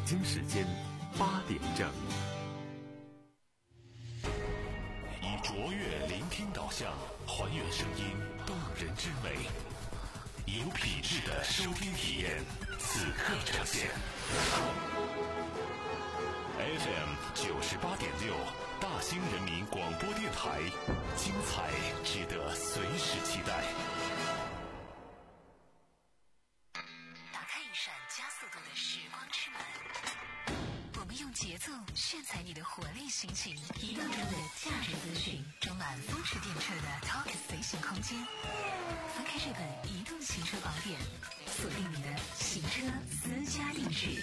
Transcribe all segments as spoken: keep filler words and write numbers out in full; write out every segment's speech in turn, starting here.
京时间八点整。 以卓越聆听导向，还原声音动人之美，有品质的收听体验，此刻呈现。F M 九十八点六，大兴人民广播电台，精彩值得随时期待。 打开一扇加速度的时光之门，我们用节奏炫彩你的活力心情，移动中的价值资讯，装满风驰电掣的 Talk 随行空间。翻开这本移动行车宝典，锁定你的行车私家定制。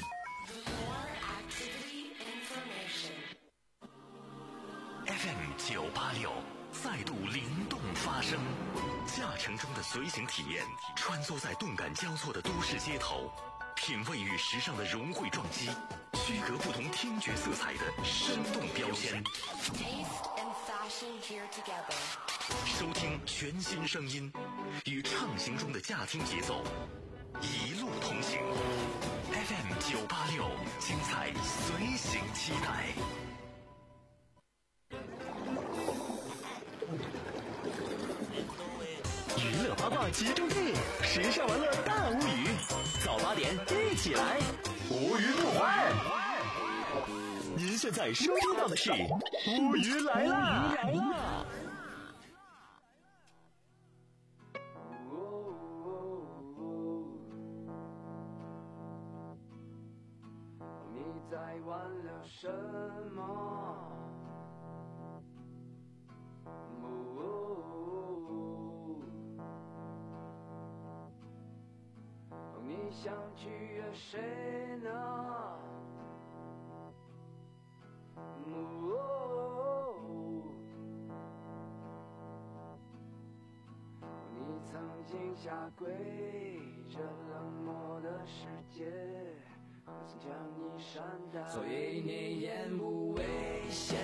F M 九八六再度灵动发声，驾乘中的随行体验，穿梭在动感交错的都市街头，品味与时尚的融汇撞击，区隔不同听觉色彩的生动标签。收听全新声音，与畅行中的驾听节奏，一路同行。F M 九八六，精彩随行期待。 娱乐八卦集中地，时尚玩乐大无语，早八点一起来，无语不欢。您现在收听到的是无语来啦！无语来啦！ 你在挽留什么？你想取悦谁呢？你曾经下跪，这冷漠的世界曾将你善待，所以你厌恶危险。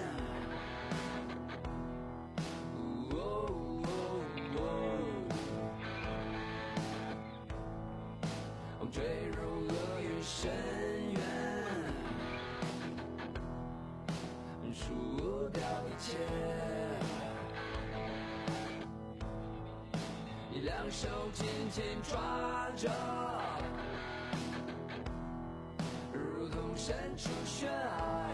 坠入厄运深渊，输掉一切。你两手紧紧抓着，如同身处悬崖。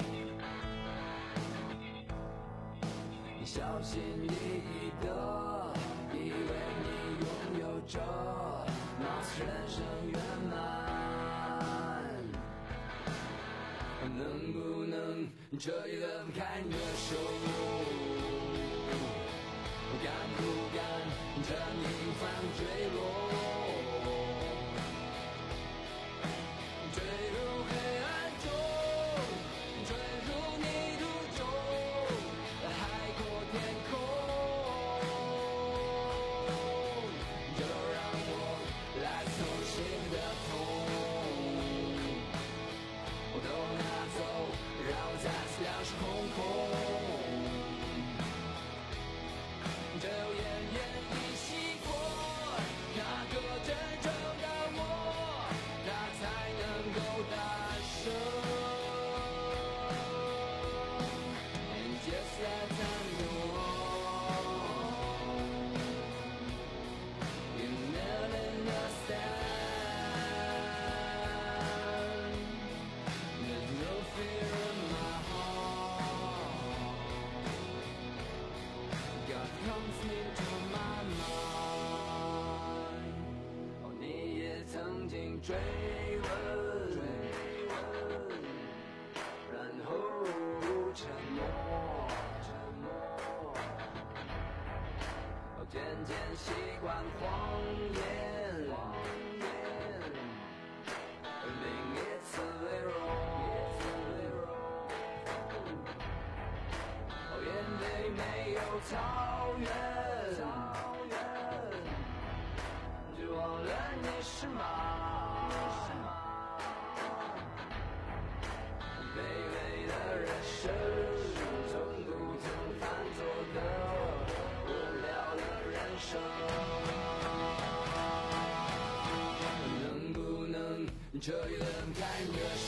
你小心翼翼的，以为你拥有着貌似人生圆满，能不能彻底的开你的手？敢不敢趁平凡坠落，坠入黑暗中，坠入泥土中，海阔天空。就让我来从心的痛我都拿走，让我再次两手空空。只有奄奄一息过，那个真正的我，他才能够大声。And just let them know you never understand. There's no fear in my heart. God comes into my mind. 哦，你也曾经追问，追问，然后沉默，沉默。哦，渐渐习惯谎言，谎言。另一次微弱，微弱。哦，眼泪没有草原，草原。就忘了你是马，是马。卑微的人生，从不曾犯错的无聊的人生。能不能彻底的开你的手？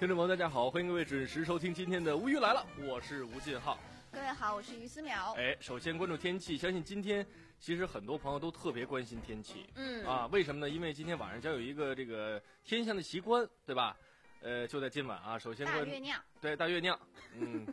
听众朋友大家好，欢迎各位准时收听今天的无语来了，我是吴进浩。 各位好，我是于思淼。 哎，首先关注天气，相信今天其实很多朋友都特别关心天气。 嗯啊，为什么呢？因为今天晚上将有一个这个天象的奇观，对吧？呃，就在今晚啊，首先大月亮， 对，大月亮，嗯，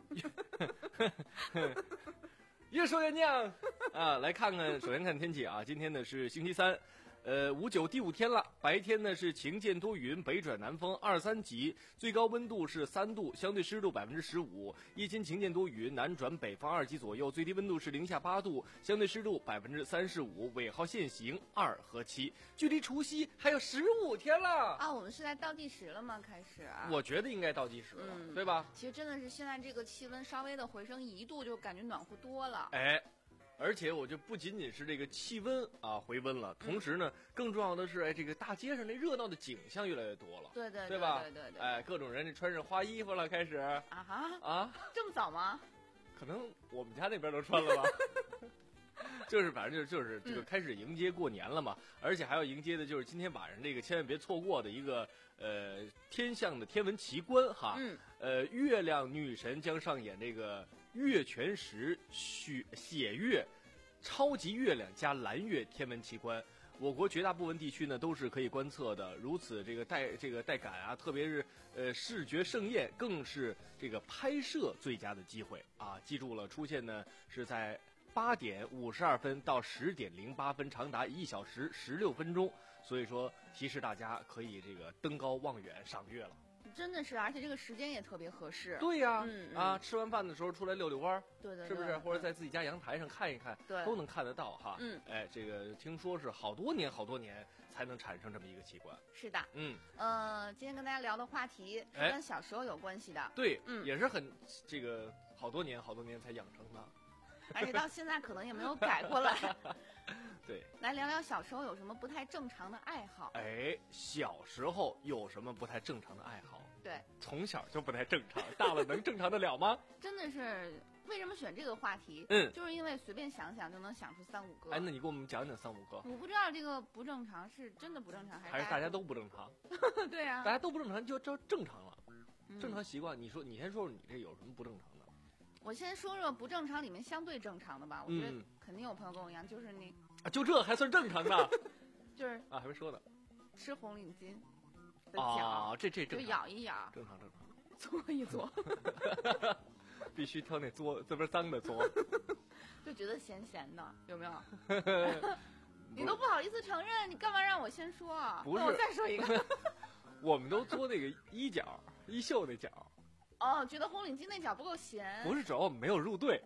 越说越亮啊！来看看，首先看天气啊，今天呢是星期三。呃，五九第五天了，白天呢是晴间多云，北转南风二三级，最高温度是三度，相对湿度百分之十五。夜间晴间多云，南转北风二级左右，最低温度是零下八度，相对湿度百分之三十五。尾号限行二和七，距离除夕还有十五天了啊！我们是在倒计时了吗？开始、啊？ 我觉得应该倒计时了， 嗯、 对吧？ 其实真的是现在这个气温稍微的回升一度，就感觉暖和多了。 哎。而且我就不仅仅是这个气温啊回温了，同时呢，更重要的是，哎，这个大街上那热闹的景象越来越多了， 对对对吧？ 对对对， 哎，各种人穿上花衣服了，开始啊哈啊， 这么早吗？ 可能我们家那边都穿了吧。就是反正就是就是这个开始迎接过年了嘛，嗯、而且还要迎接的就是今天晚上这个千万别错过的一个呃天象的天文奇观哈， 嗯， 呃月亮女神将上演这个月全食血血月超级月亮加蓝月天文奇观。我国绝大部分地区呢都是可以观测的，如此这个带这个带感啊，特别是呃视觉盛宴，更是这个拍摄最佳的机会啊！记住了，出现呢是在八点五十二分到十点零八分，长达一小时十六分钟。所以说，提示大家可以这个登高望远赏月了。 真的是，而且这个时间也特别合适。 对呀、啊， 嗯嗯、 啊，吃完饭的时候出来溜溜弯儿， 对对对， 是不是？或者在自己家阳台上看一看， 对， 都能看得到哈。 嗯， 哎，这个听说是好多年好多年才能产生这么一个奇观。 是的， 嗯， 呃，今天跟大家聊的话题是跟小时候有关系的。 哎、对， 嗯， 也是很这个好多年好多年才养成的。 而且到现在可能也没有改过来。 对， 来聊聊小时候有什么不太正常的爱好。 哎，小时候有什么不太正常的爱好？ 对， 从小就不太正常，大了能正常得了吗？ 真的是，为什么选这个话题？ 嗯， 就是因为随便想想就能想出三五个。 哎，那你给我们讲讲三五个。 我不知道这个不正常是真的不正常还是还是大家都不正常？ 对啊， 大家都不正常就就正常了， 嗯、 正常习惯。你说，你先说说你这有什么不正常的？ 我先说说不正常里面相对正常的吧，我觉得肯定有朋友跟我一样，就是那啊，就这还算正常的？ 就是啊，还没说呢， 吃红领巾的脚， 啊，这这正常， 就咬一咬， 正常正常， 嘬一嘬， 必须挑那嘬，这边脏的嘬， 就觉得咸咸的，有没有？你都不好意思承认，你干嘛让我先说啊？ 不是， 那我再说一个， 我们都嘬那个衣角、衣袖那角。 哦，觉得红领巾那角不够咸， 不是，主要我们没有入队。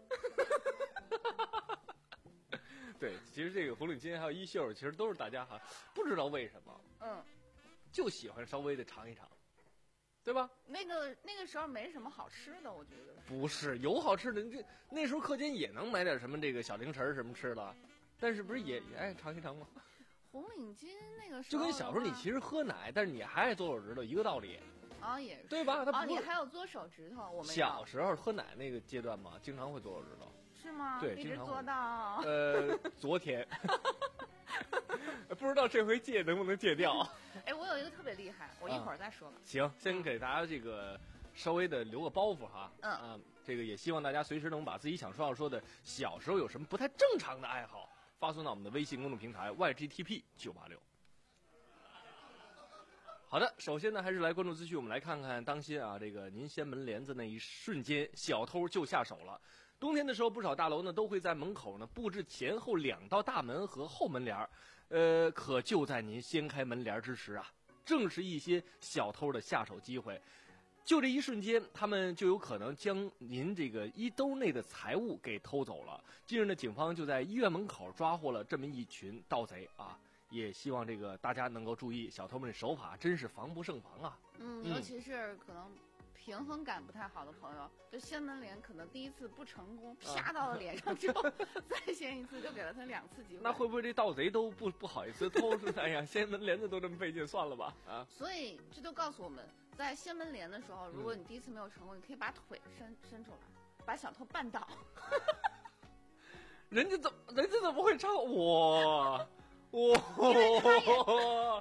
对，其实这个红领巾还有衣袖，其实都是大家哈不知道为什么， 嗯， 就喜欢稍微的尝一尝，对吧？ 那个那个时候没什么好吃的，我觉得不是有好吃的，这那时候课间也能买点什么这个小零食什么吃的，但是不是也也爱尝一尝吗？ 红领巾那个时候就跟小时候你其实喝奶，但是你还爱嘬手指头一个道理。 啊、哦，也是对吧？他啊、哦，你还有嘬手指头，我没有。 小时候喝奶那个阶段嘛，经常会嘬手指头。 是吗？ 对， 一直嘬到。 呃，昨天，不知道这回戒能不能戒掉。 哎，我有一个特别厉害，我一会儿再说吧。 啊、行，先给大家这个稍微的留个包袱哈。 嗯啊，这个也希望大家随时能把自己想说要说的小时候有什么不太正常的爱好发送到我们的微信公众平台 Y G T P 九八六。好的，首先呢，还是来关注资讯。我们来看看，当心啊，这个您掀门帘子那一瞬间，小偷就下手了。冬天的时候，不少大楼呢都会在门口呢布置前后两道大门和后门帘儿。呃，可就在您掀开门帘之时啊，正是一些小偷的下手机会。就这一瞬间，他们就有可能将您这个衣兜内的财物给偷走了。近日呢，警方就在医院门口抓获了这么一群盗贼啊。也希望这个大家能够注意，小偷们的手法真是防不胜防啊。 嗯，尤其是可能平衡感不太好的朋友，就掀门帘可能第一次不成功，啪到了脸上之后，再掀一次就给了他两次机会。 那会不会这盗贼都不不好意思偷？哎呀，掀门帘子都这么费劲，算了吧啊！ 所以这都告诉我们，在掀门帘的时候，如果你第一次没有成功，嗯、你可以把腿伸伸出来，把小偷绊倒。 人家怎么人家怎么会唱我？哇！ 不是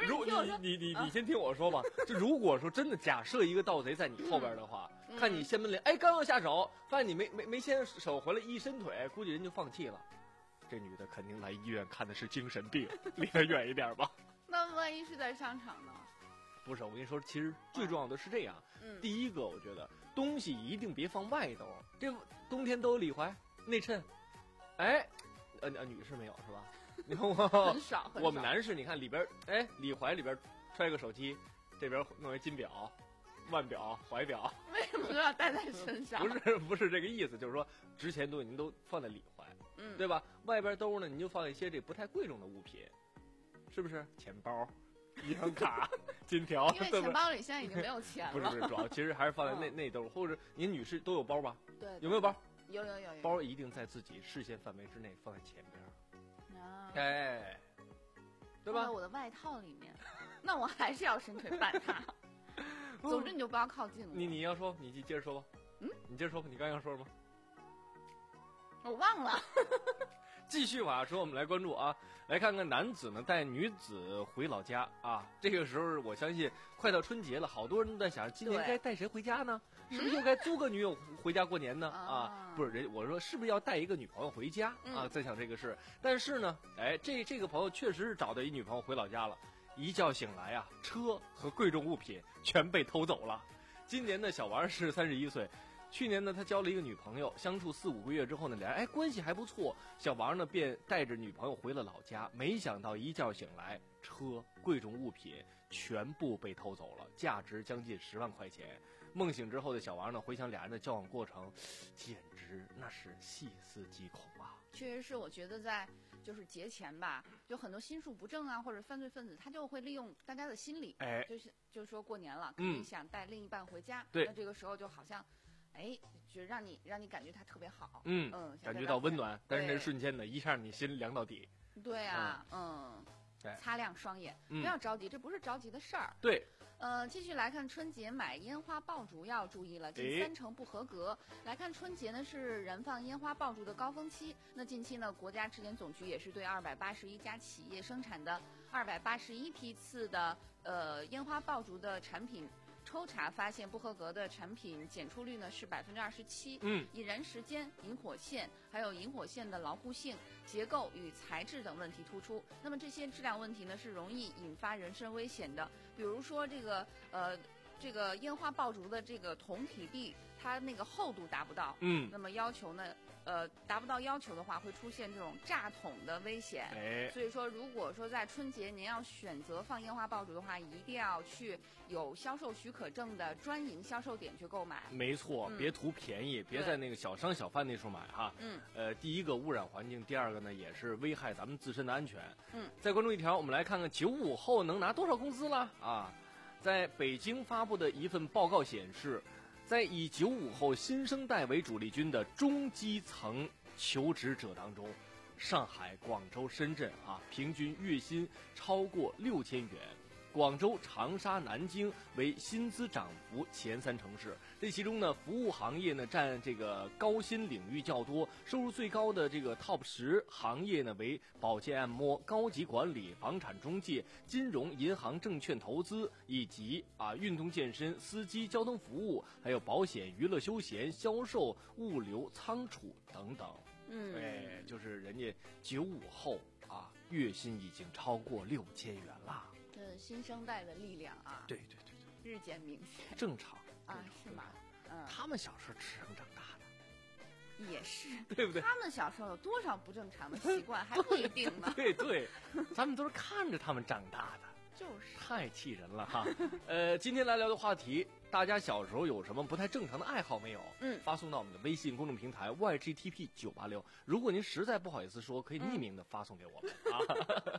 如你听我说你你你你先听我说吧。就如果说真的假设一个盗贼在你后边的话， 嗯、 看你掀门帘，哎，刚要下手，发现你没没没掀手回来，一伸腿，估计人就放弃了。这女的肯定来医院看的是精神病，离得远一点吧。 那万一是在商场呢？ 不是，我跟你说，其实最重要的是这样。 嗯， 第一个，我觉得东西一定别放外兜。这冬天都有里怀、内衬，哎，呃呃，女士没有是吧？你看我很少，很少我们男士，你看里边，哎，里怀里边揣个手机，这边弄一金表、腕表、怀表。 为什么都要带在身上？ 不是不是这个意思，就是说值钱东西您都放在里怀， 嗯， 对吧？外边兜呢，您就放一些这不太贵重的物品，是不是？钱包、银行卡、金条， 因为钱包里现在已经没有钱了。 不是不是，主要其实还是放在内内兜，或者您女士都有包吧？ 对， 有没有包？ 有有有有。 包一定在自己视线范围之内，放在前边。 啊， 哎，对吧？ 放在我的外套里面，那我还是要伸腿绊它。总之你就不要靠近我。 你你要说，你接着说吧。 嗯， 你接着说吧，你刚要说什么？ 我忘了。 继续往下说，我们来关注啊，来看看男子呢带女子回老家啊。这个时候我相信快到春节了，好多人都在想，今年该带谁回家呢？是不是又该租个女友回家过年呢？ 嗯、 啊，不是人，我说是不是要带一个女朋友回家啊？ 嗯、 在想这个事，但是呢，哎，这这个朋友确实是找到一女朋友回老家了，一觉醒来啊，车和贵重物品全被偷走了。今年的小王是三十一岁。去年呢，他交了一个女朋友，相处四五个月之后呢，俩人哎关系还不错。小王呢便带着女朋友回了老家，没想到一觉醒来，车、贵重物品全部被偷走了，价值将近十万块钱。梦醒之后的小王呢，回想俩人的交往过程，简直那是细思极恐啊！ 确实是，我觉得在就是节前吧，就很多心术不正啊，或者犯罪分子，他就会利用大家的心理， 哎， 就是就是说过年了，肯定想带另一半回家， 嗯、对， 那这个时候就好像。哎，就让你让你感觉他特别好， 嗯嗯， 感觉到温暖，但是那瞬间呢，一下你心凉到底。 对啊，嗯，嗯擦亮双眼， 嗯、 不要着急，这不是着急的事儿。 对， 呃，继续来看春节买烟花爆竹要注意了，近三成不合格。来看春节呢是燃放烟花爆竹的高峰期，那近期呢国家质检总局也是对二百八十一家企业生产的二百八十一批次的呃烟花爆竹的产品。抽查发现不合格的产品检出率呢是百分之二十七， 嗯， 引燃时间、引火线，还有引火线的牢固性、结构与材质等问题突出。那么这些质量问题呢是容易引发人身危险的，比如说这个呃这个烟花爆竹的这个铜体壁，它那个厚度达不到， 嗯， 那么要求呢呃达不到要求的话，会出现这种炸筒的危险。 哎， 所以说如果说在春节您要选择放烟花爆竹的话，一定要去有销售许可证的专营销售点去购买。 没错， 嗯、 别图便宜，别在那个小商小贩那处买哈。 嗯， 呃，第一个污染环境，第二个呢也是危害咱们自身的安全。 嗯， 再关注一条，我们来看看九五后能拿多少工资了啊？在北京发布的一份报告显示，在以九五后新生代为主力军的中基层求职者当中，上海、广州、深圳啊，平均月薪超过六千元。广州、长沙、南京为薪资涨幅前三城市。这其中呢，服务行业呢占这个高薪领域较多，收入最高的这个 top 十行业呢为保健按摩、高级管理、房产中介、金融、银行、证券投资，以及啊运动健身、司机、交通服务，还有保险、娱乐休闲、销售、物流、仓储等等。 嗯， 哎，就是人家九五后啊，月薪已经超过六千元了。 这新生代的力量啊， 对对对对，日渐明显。 正常啊，是吗？嗯， 他们小时候吃成长大的， 也是， 对不对？ 他们小时候有多少不正常的习惯，还不一定呢。 对对，咱们都是看着他们长大的， 就是太气人了哈。呃，今天来聊的话题，大家小时候有什么不太正常的爱好没有？ 嗯， 发送到我们的微信公众平台 Y G T P 九八六。如果您实在不好意思说，可以匿名的发送给我们、嗯、啊。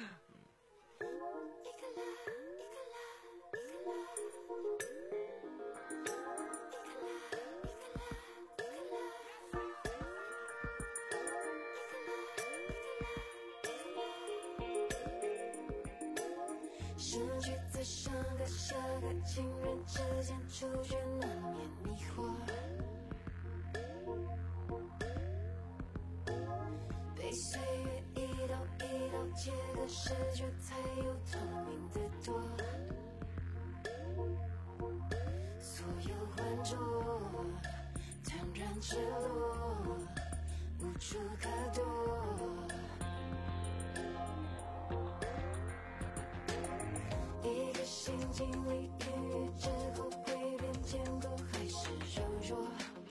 是橘子上的下个情人之间触觉难免迷惑，被岁月一刀一刀切割，视觉才有透明的经历言语之后会变坚固还是柔弱？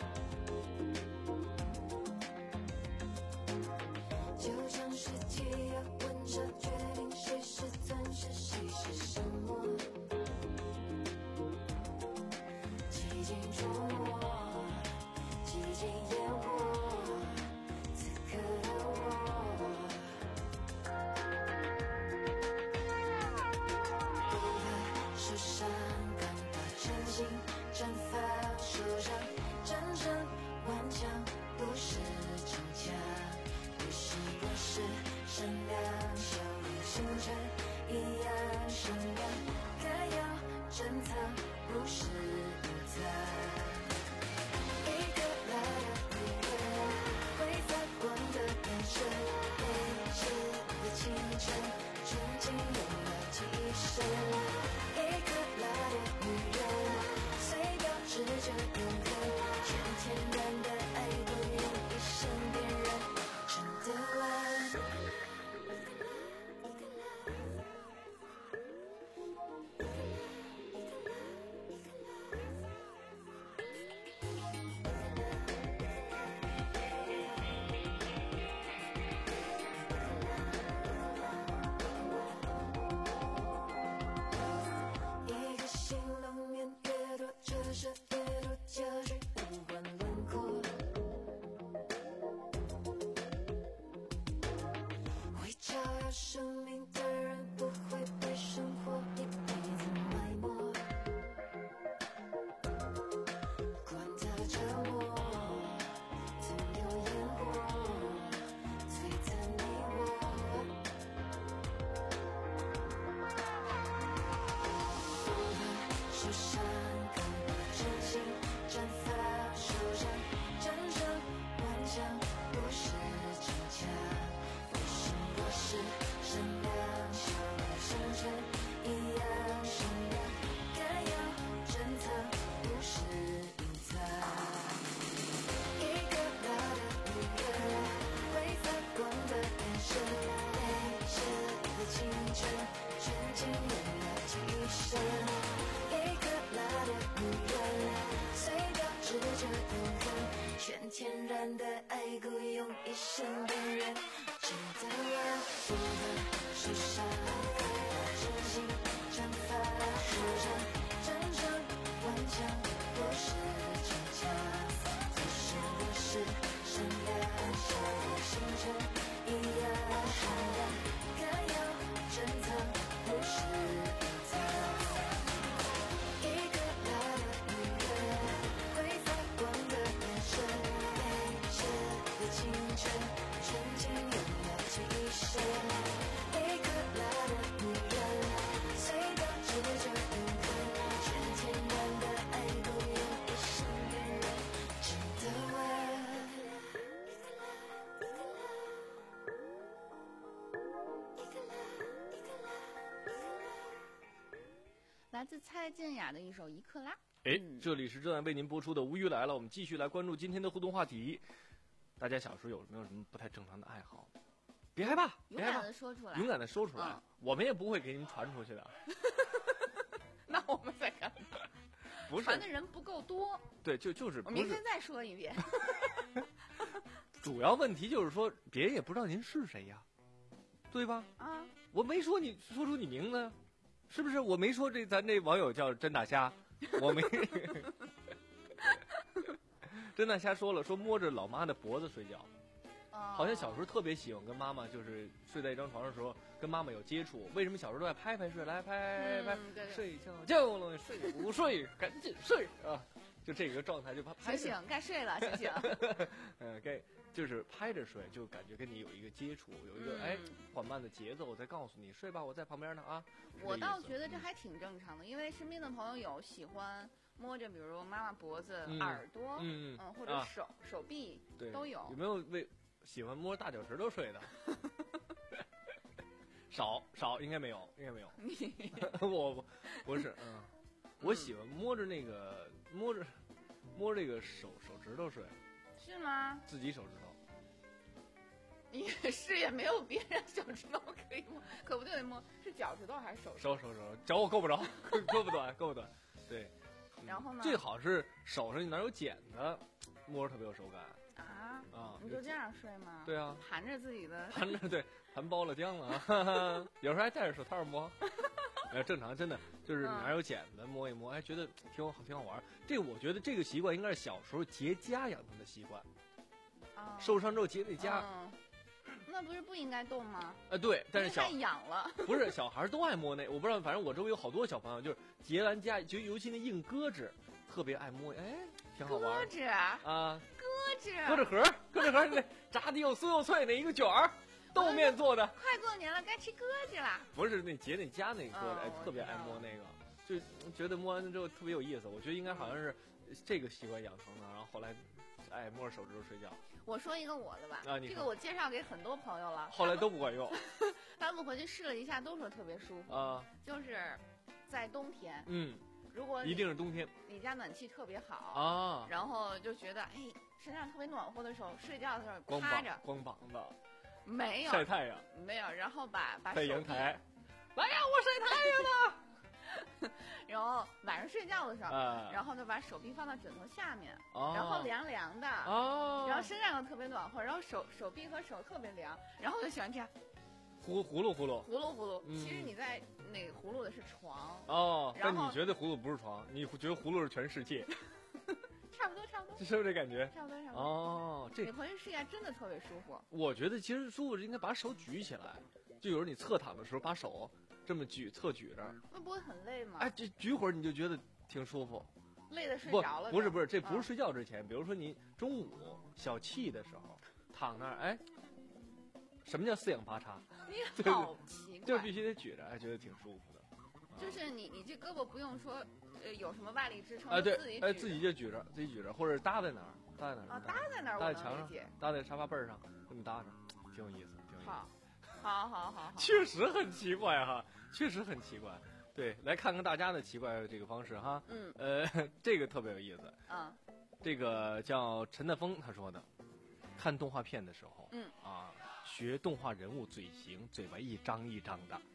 就像是解压温差，决定谁是钻石，谁是什么。几经琢磨，几经烟火，此刻的我，不怕受伤，更怕真心绽放手上，真正顽强不是逞强。于是我是善良，笑里星辰一样闪亮，该要珍藏，不是隐藏。一个来的女人，会发光的眼神，未知的清晨，纯净永了几生。一个来的女人，虽标志着永恒，全天然的爱不用一生辨认，真的完。一个新路面越多，折射越多，就是无关轮廓。会照耀生命的人，不会被生活一辈子埋没。管他折磨，总有烟火璀璨你我。不怕受伤，更怕真心绽放手上，真正顽强不是逞强。于是我是善良，笑里星辰一样闪亮，该要珍藏，不是隐藏。一个老的女人，会发光的眼神，未知的清晨，纯净永了几生。一个老的女人，虽标志着永恒，全天然的爱故用一生辨认，值得完。不怕受伤，更怕真心绽放手上，真正顽强不是逞强。于是我是善良，笑里星辰一样闪亮，该要珍藏，不是隐藏。一个老的女人，会发光的眼神，未知的清晨，纯净永了几生。一个老的女人，虽标志着永恒，全天然的爱不用一生辨认，值得完。 来自蔡健雅的一首《一克拉》。 哎， 嗯这里是正在为您播出的《无语来了》，我们继续来关注今天的互动话题。大家小时候有没有什么不太正常的爱好？别害怕， 勇别害怕敢的，说出来。 勇敢的说出来， 嗯我们也不会给你们传出去的。 那我们再看， 不是传的人不够多。 对，就就是不是我明天再说一遍。 主要问题就是说，别人也不知道您是谁呀，对吧？ 啊， 我没说你说出你名字，是不是？我没说这咱这网友叫真大虾，我没。真大虾说了，说摸着老妈的脖子睡觉， 哦好像小时候特别喜欢跟妈妈，就是睡在一张床上的时候跟妈妈有接触。为什么小时候都爱拍拍睡，来拍拍， 嗯对对睡觉觉了，睡不睡赶紧睡啊！就这个状态就拍拍着， 醒醒，该睡了，醒醒。 嗯，该就是拍着睡，就感觉跟你有一个接触，有一个、 嗯哎缓慢的节奏，我再告诉你睡吧，我在旁边呢啊。是我这意思倒觉得这还挺正常的，因为身边的朋友有喜欢摸着，比如说妈妈脖子、 嗯耳朵， 嗯嗯，或者啊手、手臂对都有有。没有为喜欢摸大脚趾头睡的？少少应该没有，应该没有。我我不是，嗯，我喜欢摸着那个摸着摸这个手手指头睡， 是吗？ 自己手指头。 也是，也没有别人手指头可以摸，可不就得摸？是脚脚趾头还是手指？ 手手手，脚我够不着，够不短，够不短。对， 然后呢？ 最好是手上你哪有茧的，摸着特别有手感。 啊啊！ 你就这样睡吗？ 对啊， 盘着自己的， 盘着对，盘包了浆了，哈哈，有时候还戴着手套摸。呃，正常，真的就是哪有茧的摸一摸，哎，觉得挺好，挺好玩。这个我觉得这个习惯应该是小时候结痂养成的习惯。 啊， 受伤之后结那痂。 嗯那不是不应该动吗？ 呃，对，但是小太痒了。 不是小孩都爱摸那，我不知道，反正我周围有好多小朋友，就是结完痂，就尤其那硬胳肢，特别爱摸，哎，挺好玩。 胳肢啊， 胳肢， 胳肢盒，胳肢盒那炸的又酥又脆那一个卷儿，豆面做的。 快过年了，该吃胳肢了。 不是那结那痂那个胳肢， 哦哎，特别爱摸那个，就觉得摸完了之后特别有意思。我觉得应该好像是这个习惯养成的，然后后来，哎，摸着手指头睡觉。 我说一个我的吧， 啊，你这个我介绍给很多朋友了， 后来都不管用。 他们回去试了一下，都说特别舒服啊。 就是在冬天， 嗯， 如果一定是冬天， 你家暖气特别好啊， 然后就觉得哎身上特别暖和的时候，睡觉的时候光趴着， 光膀子， 没有晒太阳， 没有，然后把把在阳台，来呀，我晒太阳了。 然后晚上睡觉的时候， 啊、 然后就把手臂放到枕头下面， 哦、 然后凉凉的， 哦、 然后身上又特别暖和，然后手手臂和手特别凉，然后我就喜欢这样， 呼呼噜呼噜， 呼噜呼噜。 嗯、 其实你在那个葫芦的是床哦， 但你觉得葫芦不是床，你觉得葫芦是全世界。 差不多，差不多， 是不是这感觉？ 差不多，差不多。 哦，这你回去试一下，真的特别舒服。 我觉得其实舒服是应该把手举起来，就有时候你侧躺的时候把手这么举，侧举着， 那不会很累吗？ 哎，这举会儿你就觉得挺舒服， 累得睡着了。 不，不是不是，这不是睡觉之前， 嗯、 比如说你中午小憩的时候躺那儿，哎，什么叫四仰八叉？ 你好奇怪， 就必须得举着，哎，觉得挺舒服的。 就是你你这胳膊不用说，呃，有什么外力支撑， 啊对， 自己哎自己就举着，自己举着，或者搭在哪儿，搭在哪儿啊，搭在哪儿， 搭在墙上，搭在沙发背上，这么搭着，挺有意思，挺有意思。 好，好好好好， 确实很奇怪哈，确实很奇怪。对，来看看大家的奇怪的这个方式哈。 嗯， 呃，这个特别有意思。 嗯， 这个叫陈大峰他说的，看动画片的时候， 嗯啊，学动画人物嘴型，嘴巴一张一张的。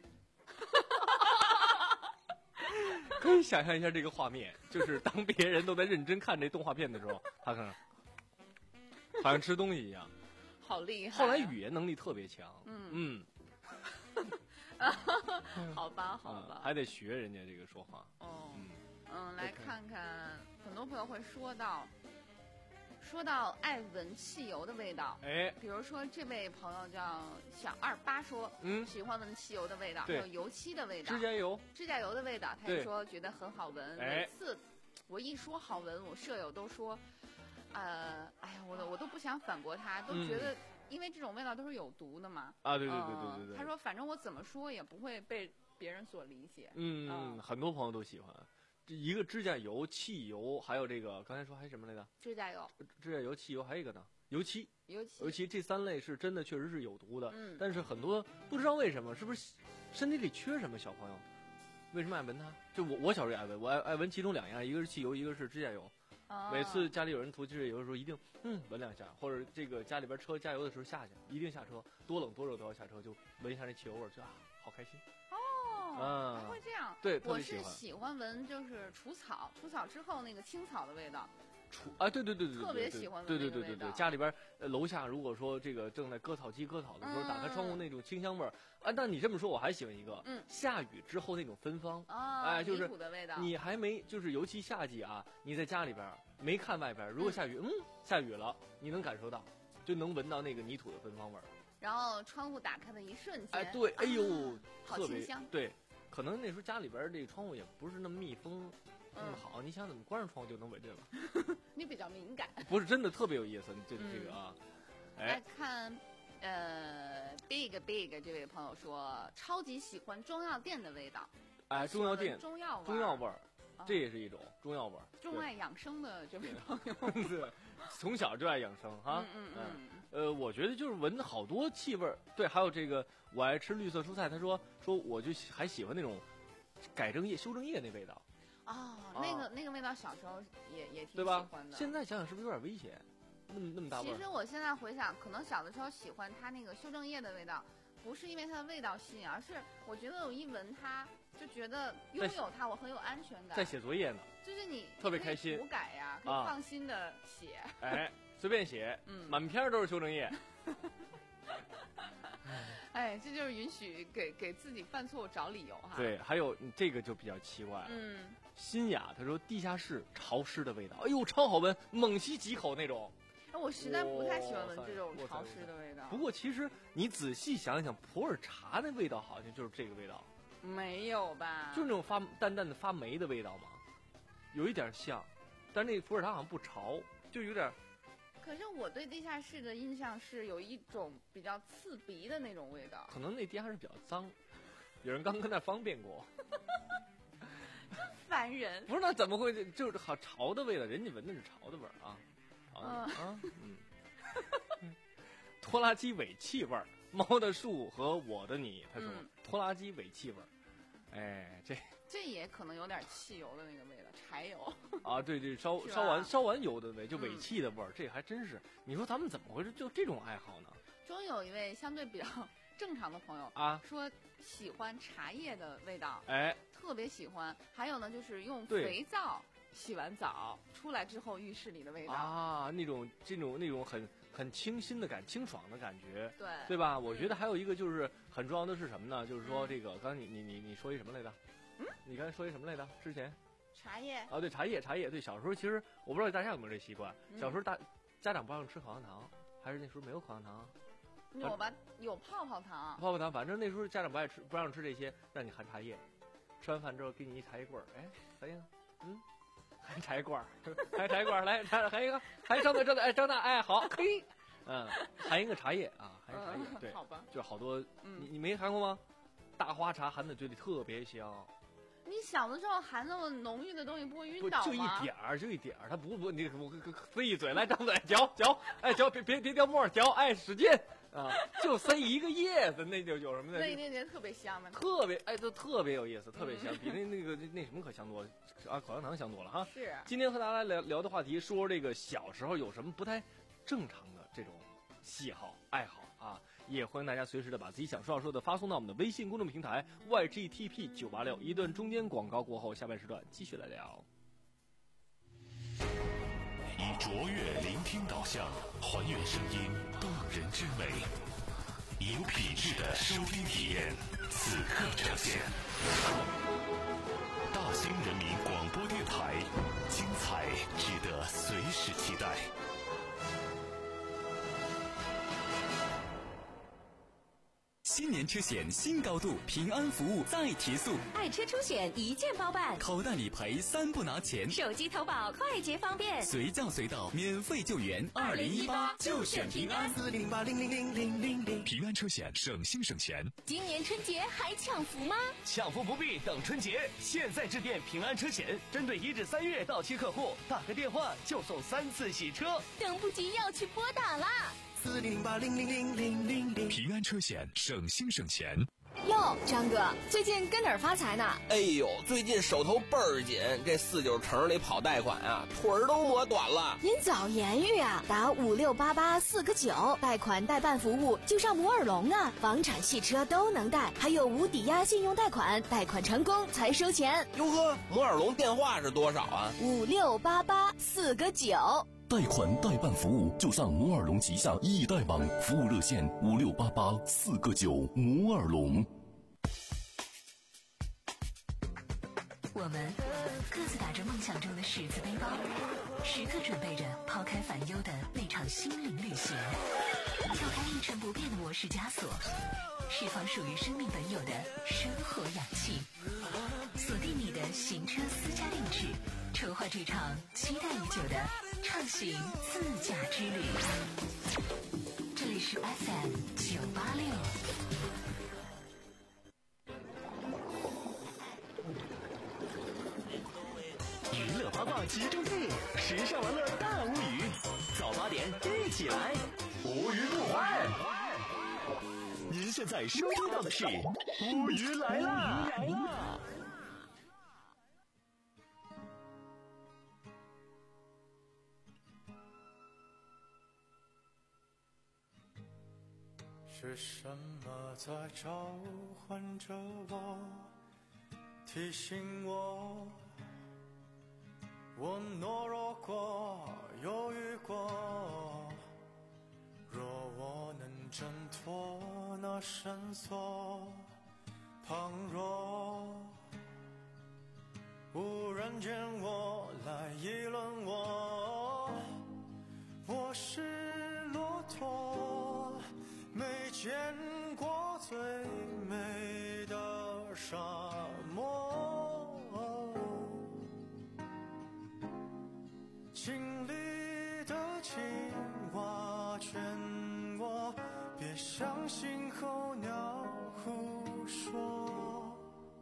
可以想象一下这个画面，就是当别人都在认真看这动画片的时候，他可能好像吃东西一样， 好厉害、啊。 后来语言能力特别强， 嗯嗯， 好吧好吧、 嗯，还得学人家这个说话。 哦， 嗯嗯，来看看，很多朋友会说到。说到爱闻汽油的味道， 哎， 比如说这位朋友叫小二八说， 嗯， 喜欢闻汽油的味道，还有油漆的味道， 指甲油， 指甲油的味道，他也说觉得很好闻。 哎、 每次我一说好闻，我舍友都说，呃，哎呀，我都我都不想反驳他，都觉得因为这种味道都是有毒的嘛。 啊，对对对对对对。 他说，反正我怎么说也不会被别人所理解。 嗯， 嗯很多朋友都喜欢。一个指甲油、汽油，还有这个刚才说还有什么来着？ 指甲油、 指甲油、汽油，还有一个呢，油漆。 油漆， 油漆这三类是真的，确实是有毒的。 嗯， 但是很多不知道为什么，是不是身体里缺什么？小朋友为什么爱闻它？就我，我小时候也爱闻，我爱爱闻其中两样，一个是汽油，一个是指甲油。 哦、 每次家里有人涂指甲油的时候，一定嗯闻两下，或者这个家里边车加油的时候下去，一定下车，多冷多热都要下车，就闻一下那汽油味儿，就啊好开心。 哦，还会这样？ 对， 我是喜欢闻就是除草，除草之后那个青草的味道。 除啊，对对对对对， 特别喜欢闻对对对对对，家里边呃楼下如果说这个正在割草机割草的时候， 嗯、 打开窗户那种清香味儿啊。但你这么说，我还喜欢一个， 嗯， 下雨之后那种芬芳， 啊， 哎，就是泥土的味道。 你还没就是尤其夏季啊，你在家里边没看外边，如果下雨，嗯，嗯下雨了，你能感受到，就能闻到那个泥土的芬芳味儿。 然后窗户打开的一瞬间， 哎，对，哎呦， 啊、好清香。 对，可能那时候家里边这个窗户也不是那么密封。那么好，你想怎么关上窗户就能闻这个？ 你比较敏感， 不是真的特别有意思。这这个啊， 嗯、来看，呃，big big 这位朋友说，超级喜欢中药店的味道。 哎，中药店， 中药味， 中药味儿，这也是一种中药味儿。 钟爱养生的这位朋友， 对，从小就爱养生哈。 嗯嗯嗯。 呃，我觉得就是闻好多气味儿，对，还有这个我爱吃绿色蔬菜，他说说我就还喜欢那种改正液、修正液那味道。 哦，那个、啊、那个味道，小时候也也挺喜欢的。 现在想想是不是有点危险？那么那么大味儿。 其实我现在回想，可能小的时候喜欢它那个修正液的味道， 不是因为它的味道吸引，而是我觉得我一闻它就觉得拥有它我很有安全感。 在写作业呢， 就是你特别开心， 涂改呀，可以放心的写。 啊、哎，随便写， 嗯， 满篇都是修正液。 哎，这就是允许给给自己犯错误找理由哈。 对，还有这个就比较奇怪了。 嗯， 新雅他说地下室潮湿的味道，哎呦超好闻，猛吸几口那种。 我实在不太喜欢闻这种潮湿的味道。 不过其实你仔细想一想，普洱茶那味道好像就是这个味道。 没有吧？ 就是那种发淡淡的发霉的味道嘛，有一点像，但那普洱茶好像不潮，就有点。 可是我对地下室的印象是有一种比较刺鼻的那种味道。 可能那地下室比较脏，有人刚跟那方便过。 烦人。 不是，那怎么会就是好潮的味道？人家闻的是潮的味儿啊。啊、嗯、啊嗯。拖拉机尾气味儿，猫的树和我的你，他说、嗯、拖拉机尾气味儿，哎，这这也可能有点汽油的那个味道，柴油啊，对对，烧烧完烧完油的味，就尾气的味儿、嗯，这还真是。你说咱们怎么回事？就这种爱好呢？ 中有一位相对比较正常的朋友啊， 说喜欢茶叶的味道， 哎， 特别喜欢。还有呢，就是用肥皂洗完澡出来之后浴室里的味道啊，那种这种那种很很清新的感，清爽的感觉， 对对吧？我觉得还有一个就是很重要的是什么呢？就是说这个，刚才你你你你说一什么来着？嗯，你刚才说一什么来着？之前茶叶啊，对，茶叶茶叶，对，小时候其实我不知道大家有没有这习惯，小时候大家长不让吃口香糖，还是那时候没有口香糖？ 有吧，有泡泡糖， 泡泡糖，反正那时候家长不爱吃，不让吃这些，让你含茶叶。吃完饭之后给你一茶叶棍儿，哎，咋样？嗯。含茶叶罐，含茶叶罐，来，还还一个，还张大张大，哎，张大，哎，好，嘿，嗯，含一个茶叶啊，含一个茶叶，对， 好吧， 就好多，你你没含过吗？大花茶含在嘴里特别香。 你小的时候含那么浓郁的东西不会晕倒吗？ 就一点儿，就一点儿，它不不，你我塞一嘴，来张嘴嚼嚼，哎嚼，别别别掉沫嚼，哎使劲啊，就塞一个叶子，那就有什么的？ 那那那特别香的， 特别哎，都特别有意思，特别香，比那那个那什么可香多了啊，口香糖香多了哈。 是。 今天和大家聊聊的话题，说这个小时候有什么不太正常的这种喜好爱好啊。也欢迎大家随时的把自己想说要说的发送到我们的微信公众平台 Y G T P 九八六。一段中间广告过后，下半时段继续来聊。 以卓越聆听导向，还原声音动人之美，有品质的收听体验，此刻呈现。大兴人民广播电台，精彩值得随时期待。 新年车险新高度，平安服务再提速， 爱车出险一键包办， 口袋理赔三不拿钱， 手机投保快捷方便， 随叫随到免费救援。二零一八就选平安， 四零八零零零零零零。 平安车险省心省钱。 今年春节还抢福吗？ 抢福不必等春节，现在致电平安车险，针对一至三月到期客户，打个电话就送三次洗车， 等不及要去拨打啦。 四零八零零零零零零。 平安车险省心省钱。 哟，张哥，最近跟哪儿发财呢？ 哎呦，最近手头倍儿紧，这四九城里跑贷款啊，腿儿都磨短了。 您早言语啊，打五六八八四个九，贷款代办服务就上摩尔龙啊，房产汽车都能贷，还有无抵押信用贷款，贷款成功才收钱。 哟呵，摩尔龙电话是多少啊？ 五六八八四个九。 贷款代办服务就上摩尔龙旗下易贷网，服务热线五六八八四个九。摩尔龙。 我们各自打着梦想中的十字背包，时刻准备着抛开烦忧的那场心灵旅行，跳开一成不变的模式枷锁，释放属于生命本有的生活氧气，锁定你的行车私家定制，筹划这场期待已久的畅行自驾之旅。这里是 F M 九八六。 娱乐八卦集中地，时尚玩乐大无语，早八点一起来，无语不欢。您现在收听到的是无语来啦！ 是什么在召唤着我，提醒我，我懦弱过，犹豫过。若我能挣脱那绳索，旁若无人见我来议论我，我是骆驼，没见过最美的沙漠，经历的青蛙劝我别相信候鸟胡说，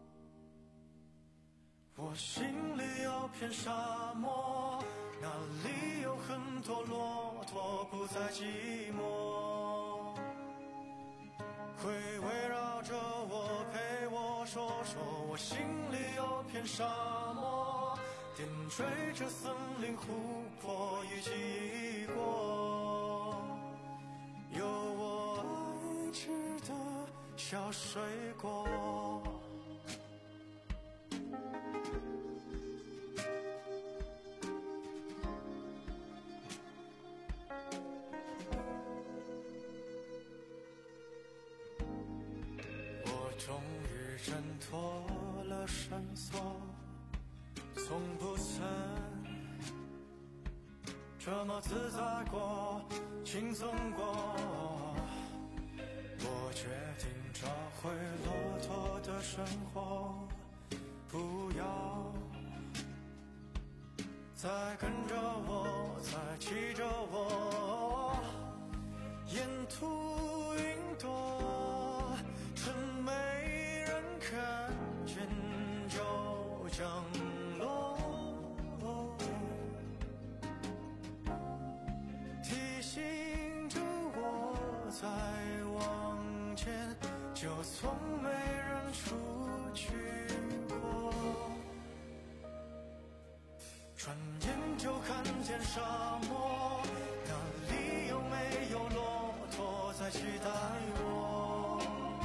我心里有片沙漠，那里有很多骆驼不再寂寞，会围绕着我陪我说说，我心里有片沙漠，点缀着森林湖泊与记忆过，有我爱吃的小水果。我终于挣脱了绳索，从不曾这么自在过，轻松过。我决定找回骆驼的生活，不要再跟着我，再骑着我，沿途云朵，趁没人看见就降落，提醒着我再往前，就从没人出去过。转眼就看见沙漠，那里有没有骆驼在期待我？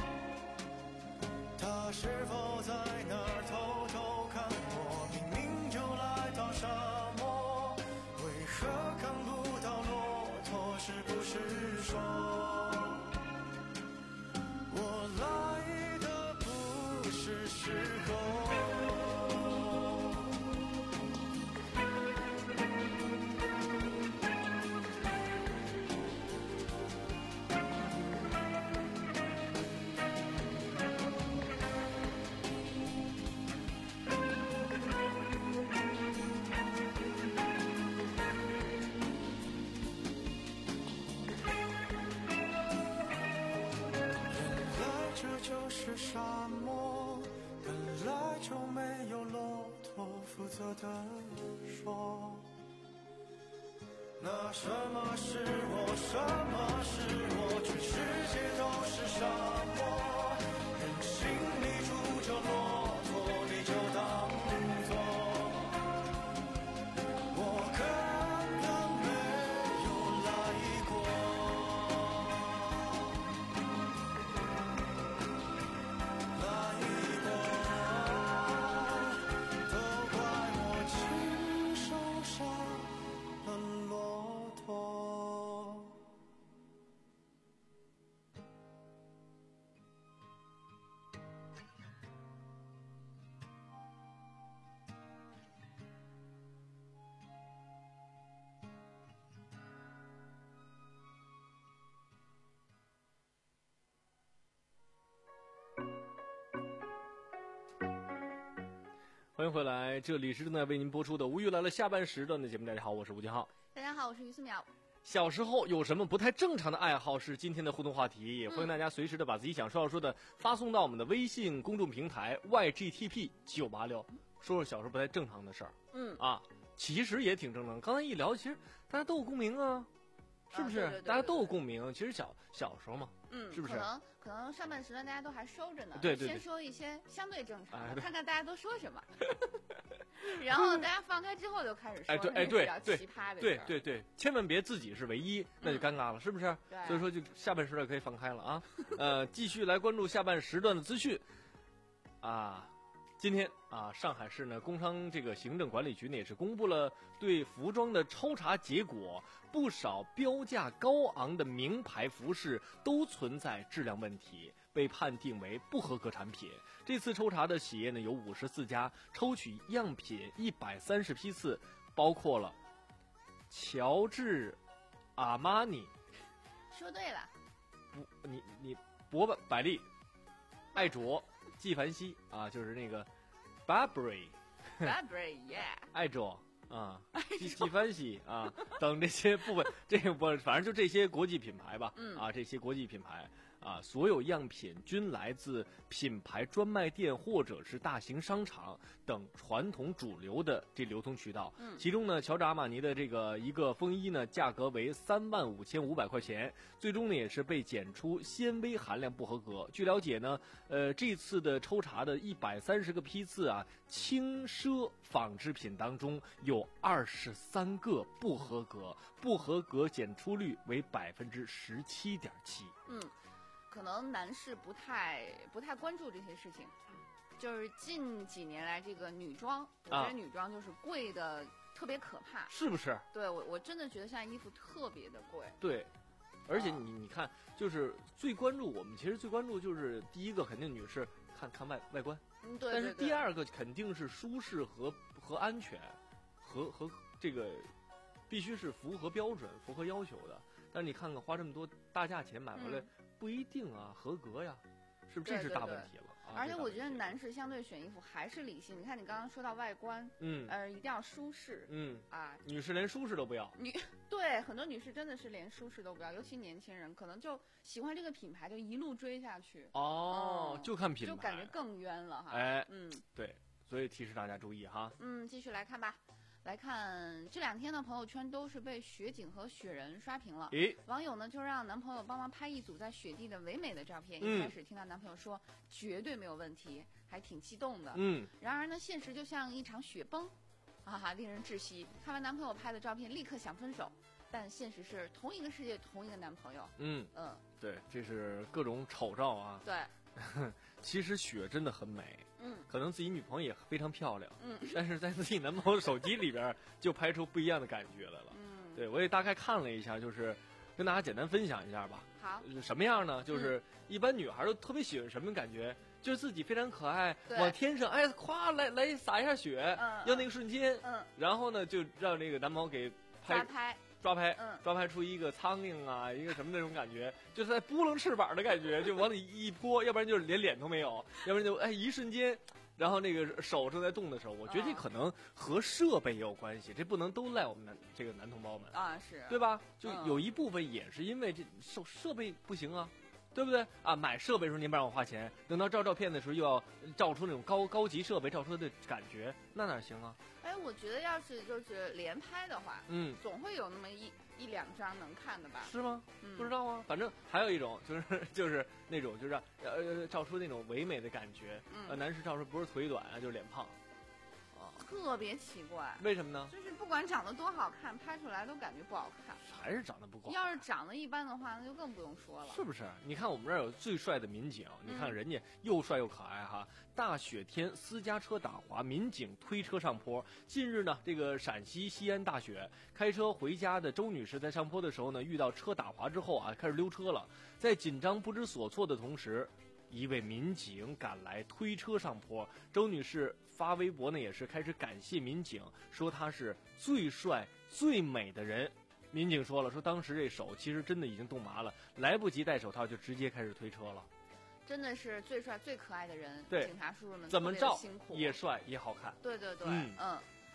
他是否在那儿偷偷看我？明明就来到沙漠，为何看不到骆驼？是不是说我来的不是时候？是沙漠，本来就没有骆驼，负责的说，那什么是我，什么是我？全世界都是沙漠，人心里住着骆驼，你就当作我根本没有来过。 欢迎回来，这里是正在为您播出的《无语来了》下半时段的节目。大家好，我是吴金浩。 大家好，我是于思淼。 小时候有什么不太正常的爱好是今天的互动话题，也欢迎大家随时的把自己想说要说的发送到我们的微信公众平台 Y G T P 九八六，说说小时候不太正常的事儿。 嗯啊，其实也挺正常。刚才一聊，其实大家都有共鸣啊。 是不是？ 啊、对对对对大家都有共鸣。其实小小时候嘛， 嗯， 是不是？ 可能可能上半时段大家都还收着呢。 对对对。 先说一些相对正常的， 哎、 看看大家都说什么。然后大家放开之后就开始说， 哎对哎对比较奇葩的对对对，千万别自己是唯一，那就尴尬了，嗯、是不是？ 对。 所以说就下半时段可以放开了啊。呃，继续来关注下半时段的资讯啊。今天啊，上海市呢工商这个行政管理局呢也是公布了对服装的抽查结果，不少标价高昂的名牌服饰都存在质量问题，被判定为不合格产品。这次抽查的企业呢有五十四家，抽取样品一百三十批次，包括了乔治、阿玛尼， 说对了， 不，你你博百百丽、爱卓。纪梵希啊，就是那个 Burberry，Burberry yeah， 爱卓啊，纪纪梵希啊等这些部分，这个不，反正就这些国际品牌吧， 嗯啊，这些国际品牌啊，所有样品均来自品牌专卖店或者是大型商场等传统主流的这流通渠道。 嗯， 其中呢，乔治阿玛尼的这个一个风衣呢，价格为三万五千五百块钱，最终呢也是被检出纤维含量不合格。据了解呢，呃，这次的抽查的一百三十个批次啊，轻奢纺织品当中有二十三个不合格，不合格检出率为百分之十七点七。 嗯。可能男士不太不太关注这些事情，就是近几年来这个女装，我觉得女装就是贵的特别可怕， 是不是？ 对我我真的觉得现在衣服特别的贵。 对，而且你你看，就是最关注我们其实最关注就是第一个肯定女士看看外外观， 嗯对， 但是第二个肯定是舒适和和安全，和和这个必须是符合标准、符合要求的。但是你看看花这么多大价钱买回来。嗯不一定啊，合格呀，是不是？这是大问题了。 对对对啊、而且我觉得男士相对选衣服还是理性。你看，你刚刚说到外观， 嗯， 呃，一定要舒适， 嗯啊， 女士连舒适都不要。 女对很多女士真的是连舒适都不要，尤其年轻人可能就喜欢这个品牌，就一路追下去。 哦，嗯、就看品牌， 就感觉更冤了哈。 哎， 嗯， 对，所以提示大家注意哈。 嗯，继续来看吧。来看这两天的朋友圈都是被雪景和雪人刷屏了。 诶， 网友呢就让男朋友帮忙拍一组在雪地的唯美的照片。 嗯、 一开始听到男朋友说绝对没有问题，还挺激动的。 嗯， 然而呢，现实就像一场雪崩，哈哈，令人窒息。看完男朋友拍的照片，立刻想分手，但现实是同一个世界，同一个男朋友。 嗯嗯， 对，这是各种丑照啊。 对， 其实雪真的很美。 嗯， 可能自己女朋友也非常漂亮， 嗯， 但是在自己男朋友手机里边就拍出不一样的感觉来了。 嗯， 对，我也大概看了一下，就是跟大家简单分享一下吧。 好， 什么样呢？就是一般女孩都特别喜欢什么感觉？就是自己非常可爱，往天上哎夸来来洒一下雪， 嗯， 要那个瞬间， 嗯， 然后呢就让这个男朋友给拍抓拍。 抓拍， 嗯， 抓拍出一个苍蝇啊，一个什么那种感觉，就是在拨楞翅膀的感觉，就往里一拨，要不然就是连脸都没有，要不然就哎一瞬间，然后那个手正在动的时候，我觉得这可能和设备也有关系，这不能都赖我们男这个男同胞们啊，是对吧？就有一部分也是因为这设设备不行啊。对不对啊？买设备的时候您不让我花钱，等到照照片的时候又要照出那种高高级设备照出的感觉，那哪行啊？ 哎，我觉得要是就是连拍的话， 嗯， 总会有那么一一两张能看的吧？ 是吗？ 嗯、 不知道啊。反正还有一种就是就是那种就是呃照出那种唯美的感觉， 嗯、 呃男士照出不是腿短啊就是脸胖，啊， 特别奇怪。 为什么呢？ 就是不管长得多好看，拍出来都感觉不好看。 还是长得不够好。 要是长得一般的话，那就更不用说了。 是不是？你看我们这儿有最帅的民警， 嗯、 你看人家又帅又可爱哈。大雪天私家车打滑，民警推车上坡。近日呢，这个陕西西安大雪，开车回家的周女士在上坡的时候呢，遇到车打滑之后啊，开始溜车了。在紧张不知所措的同时，一位民警赶来推车上坡。周女士发微博呢，也是开始感谢民警，说他是最帅最美的人。民警说了，说当时这手其实真的已经冻麻了，来不及戴手套就直接开始推车了。 真的是最帅最可爱的人， 对， 警察叔叔们怎么照辛苦也帅也好看。 对对对， 嗯嗯，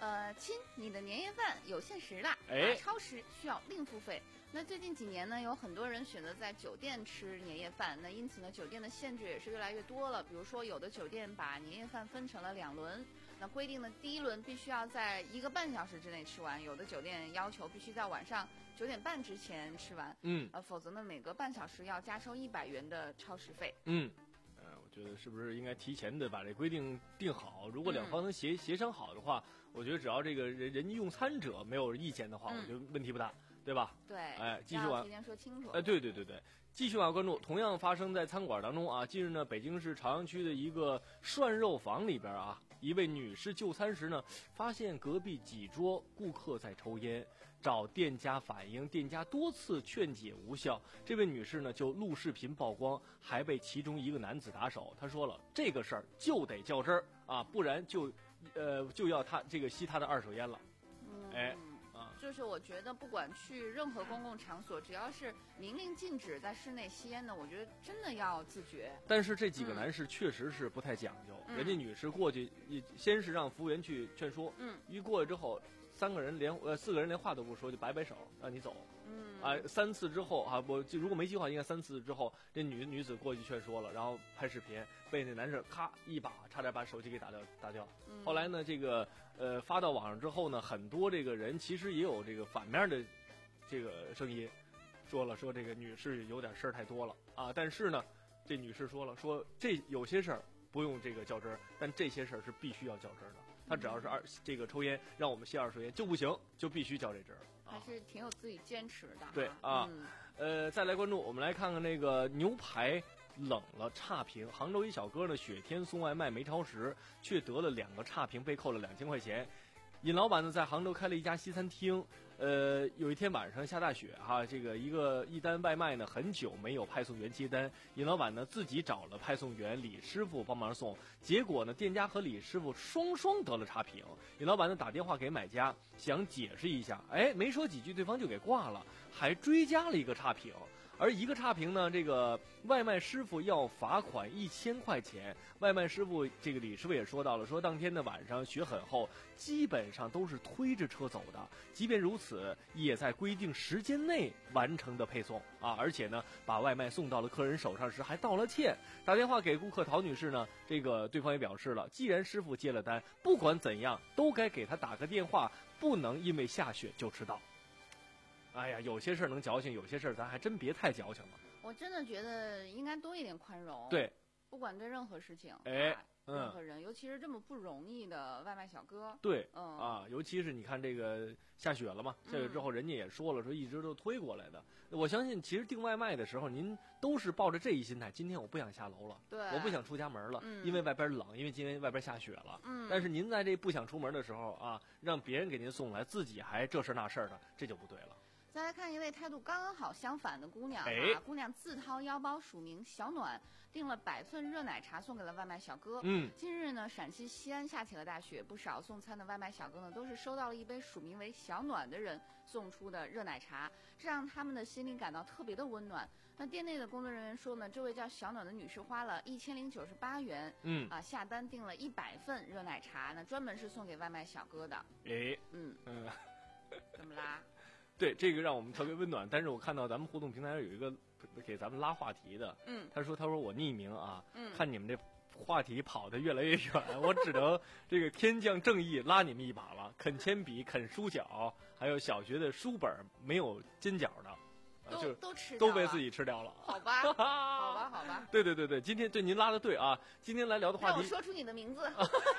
呃，亲，你的年夜饭有限时啦， 哎， 超时需要另付费。那最近几年呢，有很多人选择在酒店吃年夜饭，那因此呢，酒店的限制也是越来越多了。比如说，有的酒店把年夜饭分成了两轮，那规定的第一轮必须要在一个半小时之内吃完，有的酒店要求必须在晚上九点半之前吃完， 嗯， 呃，否则呢，每隔半小时要加收一百元的超时费。 嗯。我觉得是不是应该提前的把这规定定好？如果两方能协、嗯、协商好的话，我觉得只要这个人人用餐者没有意见的话，嗯、我觉得问题不大，对吧？ 对， 哎，继续往提前说清楚。 哎，对对对对，继续往关注。同样发生在餐馆当中啊，近日呢，北京市朝阳区的一个涮肉房里边啊，一位女士就餐时呢，发现隔壁几桌顾客在抽烟。找店家反映，店家多次劝解无效，这位女士呢就录视频曝光，还被其中一个男子打手。他说了，这个事儿就得较真儿啊，不然就，呃，就要他这个吸他的二手烟了。 嗯， 哎，啊， 就是我觉得不管去任何公共场所，只要是明令禁止在室内吸烟的，我觉得真的要自觉。 但是这几个男士确实是不太讲究，嗯、人家女士过去，先是让服务员去劝说， 嗯， 一过去之后。三个人连呃四个人连话都不说就摆摆手让你走， 嗯啊三次之后啊我就如果没计划应该三次之后这女女子过去劝说了，然后拍视频被那男生咔一把差点把手机给打掉打掉。 嗯、 后来呢这个呃发到网上之后呢，很多这个人其实也有这个反面的这个声音，说了说这个女士有点事儿太多了啊，但是呢这女士说了说这有些事儿不用这个较真儿，但这些事儿是必须要较真儿的。他只要是二这个抽烟，让我们吸二手烟就不行，就必须较这针儿， 还是挺有自己坚持的。 对啊， 嗯、 呃，再来关注，我们来看看那个牛排冷了差评。杭州一小哥呢，雪天送外卖没超时，却得了两个差评，被扣了两千块钱。尹老板呢，在杭州开了一家西餐厅。呃，有一天晚上下大雪哈，这个一个一单外卖呢，很久没有派送员接单，尹老板呢自己找了派送员李师傅帮忙送，结果呢，店家和李师傅双双得了差评。尹老板呢打电话给买家，想解释一下，哎，没说几句，对方就给挂了，还追加了一个差评。而一个差评呢，这个外卖师傅要罚款一千块钱。外卖师傅这个李师傅也说到了，说当天的晚上雪很厚，基本上都是推着车走的。即便如此，也在规定时间内完成的配送啊！而且呢，把外卖送到了客人手上时还道了歉。打电话给顾客陶女士呢，这个对方也表示了，既然师傅接了单，不管怎样都该给他打个电话，不能因为下雪就迟到。哎呀，有些事儿能矫情，有些事儿咱还真别太矫情了。 我真的觉得应该多一点宽容。 对， 不管对任何事情， 哎， 啊、任何人、嗯，尤其是这么不容易的外卖小哥。 对， 嗯啊，尤其是你看这个下雪了嘛，下雪之后人家也说了，说一直都推过来的。嗯、我相信，其实订外卖的时候，您都是抱着这一心态，今天我不想下楼了， 对， 我不想出家门了， 嗯、 因为外边冷，因为今天外边下雪了。 嗯， 但是您在这不想出门的时候啊，让别人给您送来，自己还这事那事的，这就不对了。 再来看一位态度刚刚好相反的姑娘啊， 哎、 姑娘自掏腰包署名小暖，订了百寸热奶茶送给了外卖小哥。 嗯， 近日呢，陕西西安下起了大雪，不少送餐的外卖小哥呢都是收到了一杯署名为小暖的人送出的热奶茶，这让他们的心里感到特别的温暖。那店内的工作人员说呢，这位叫小暖的女士花了一千零九十八元， 嗯啊下单订了一百份热奶茶，那专门是送给外卖小哥的。 哎， 嗯嗯， 怎么啦？ 对，这个让我们特别温暖。但是我看到咱们互动平台上有一个给咱们拉话题的， 嗯， 他说他说我匿名啊， 嗯， 看你们这话题跑得越来越远，我只能这个天降正义拉你们一把了。啃铅笔、啃书角，还有小学的书本没有尖角的。 都就都吃都被自己吃掉了， 好吧，好吧，好吧。 对对对对，今天对您拉的对啊，今天来聊的话题， 让我说出你的名字。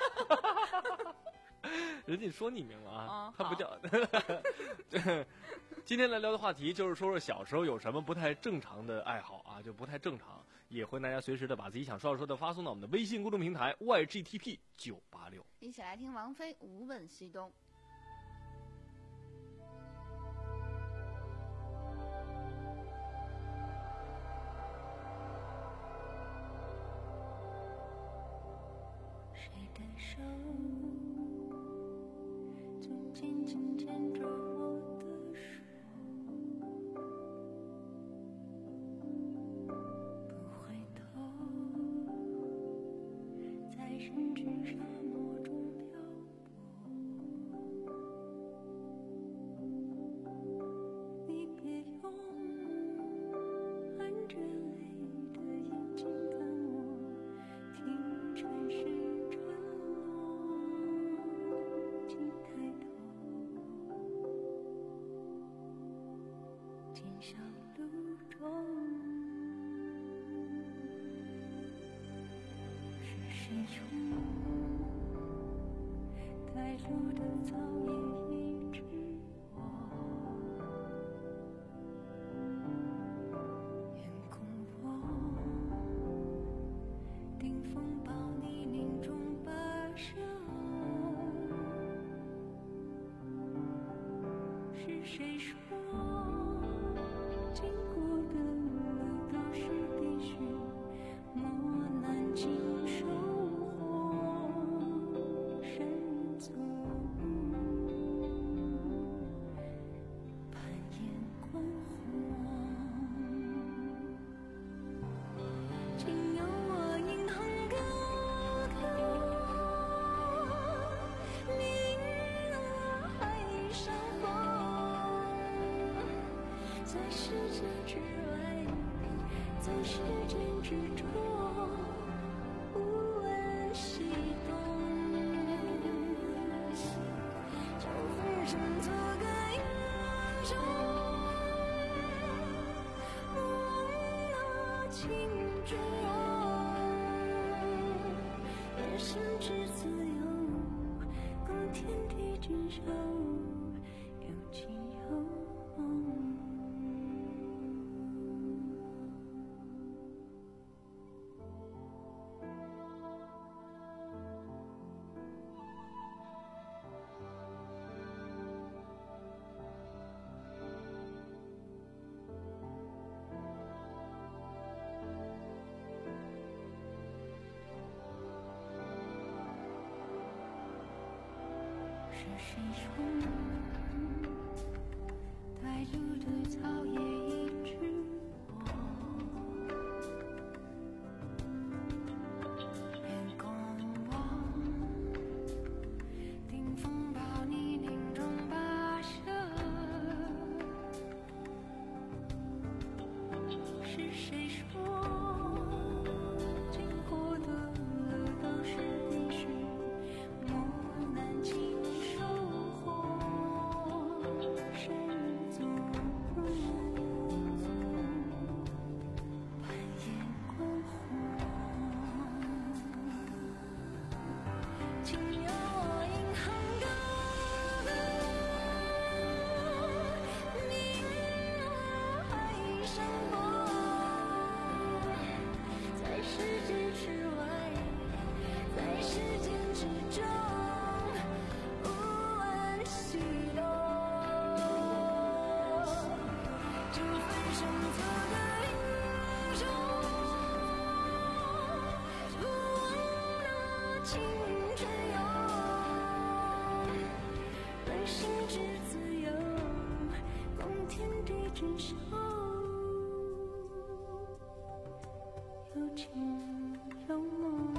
人家说匿名了啊， 哦、 他不叫。今天来聊的话题就是说说小时候有什么不太正常的爱好啊，就不太正常，也欢迎大家随时的把自己想说的说的发送到我们的微信公众平台 Y G T P 九八六。 一起来听王菲《无问西东》。 谁的手总紧紧牵着我的手，不回头，在深沉沙漠中漂泊。 谁说带路的早已医治我？眼空我顶风暴泥泞中跋涉，是谁说经过的路都是必须磨难经收获深走攀岩观火，仅有我引吭高歌，明了海上风，在世界之外，在时间之中，无问西东，就分身做个英雄，梦那情中，人生之自由，共天地之手，有情有梦。是谁说带路的草也医治我？眼光望顶风暴泥泞中跋涉，是谁说经过的路都是必须磨难经收获深足攀岩观火，仅有我引吭高歌，明了海上风，在世界之外，在时间之中，无问西东，就分身做个英雄，就忘那青春涌，人生之自由，共天地之手，有情有梦。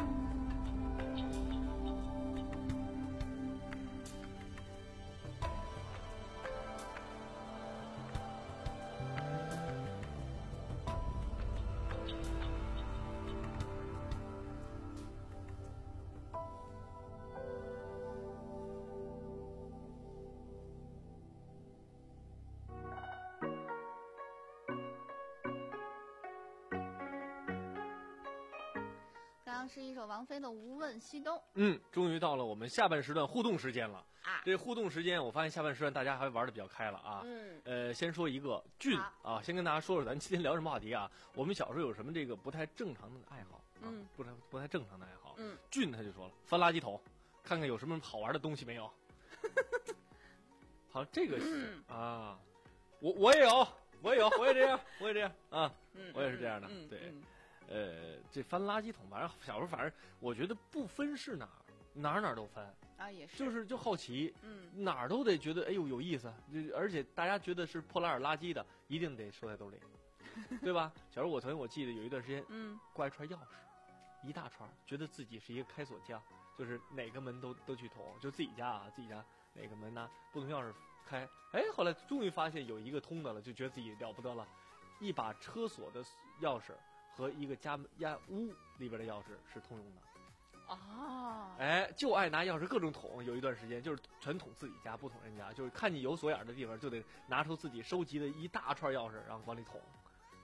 刚刚是一首王菲的《无问西东》。 嗯，终于到了我们下半时段互动时间了啊！ 这互动时间，我发现下半时段大家还玩的比较开了啊。 嗯。 呃，先说一个俊啊，先跟大家说说咱今天聊什么话题啊？我们小时候有什么这个不太正常的爱好啊？ 嗯。 不太不太正常的爱好。 嗯。 俊他就说了，翻垃圾桶，看看有什么好玩的东西没有。好，这个是、嗯、啊，我我也有，我也有，我也这样，我也这样啊， 嗯、 我也是这样的， 嗯、 对。 嗯呃，这翻垃圾桶，反正小时候，反正我觉得不分是哪儿，哪儿哪儿都翻啊，也是， 就是就好奇， 嗯， 哪儿都得觉得哎呦有意思，而且大家觉得是破烂儿垃圾的，一定得收在兜里，对吧？小时候我曾经我记得有一段时间， 嗯， 挂一串钥匙，一大串，觉得自己是一个开锁匠，就是哪个门都都去捅，就自己家啊，自己家哪个门拿不同钥匙开，哎，后来终于发现有一个通的了，就觉得自己了不得了，一把车锁的钥匙。和一个家家屋里边的钥匙是通用的， 哦， 哎，就爱拿钥匙各种捅，有一段时间就是全捅自己家，不捅人家，就是看你有锁眼的地方就得拿出自己收集的一大串钥匙，然后往里捅，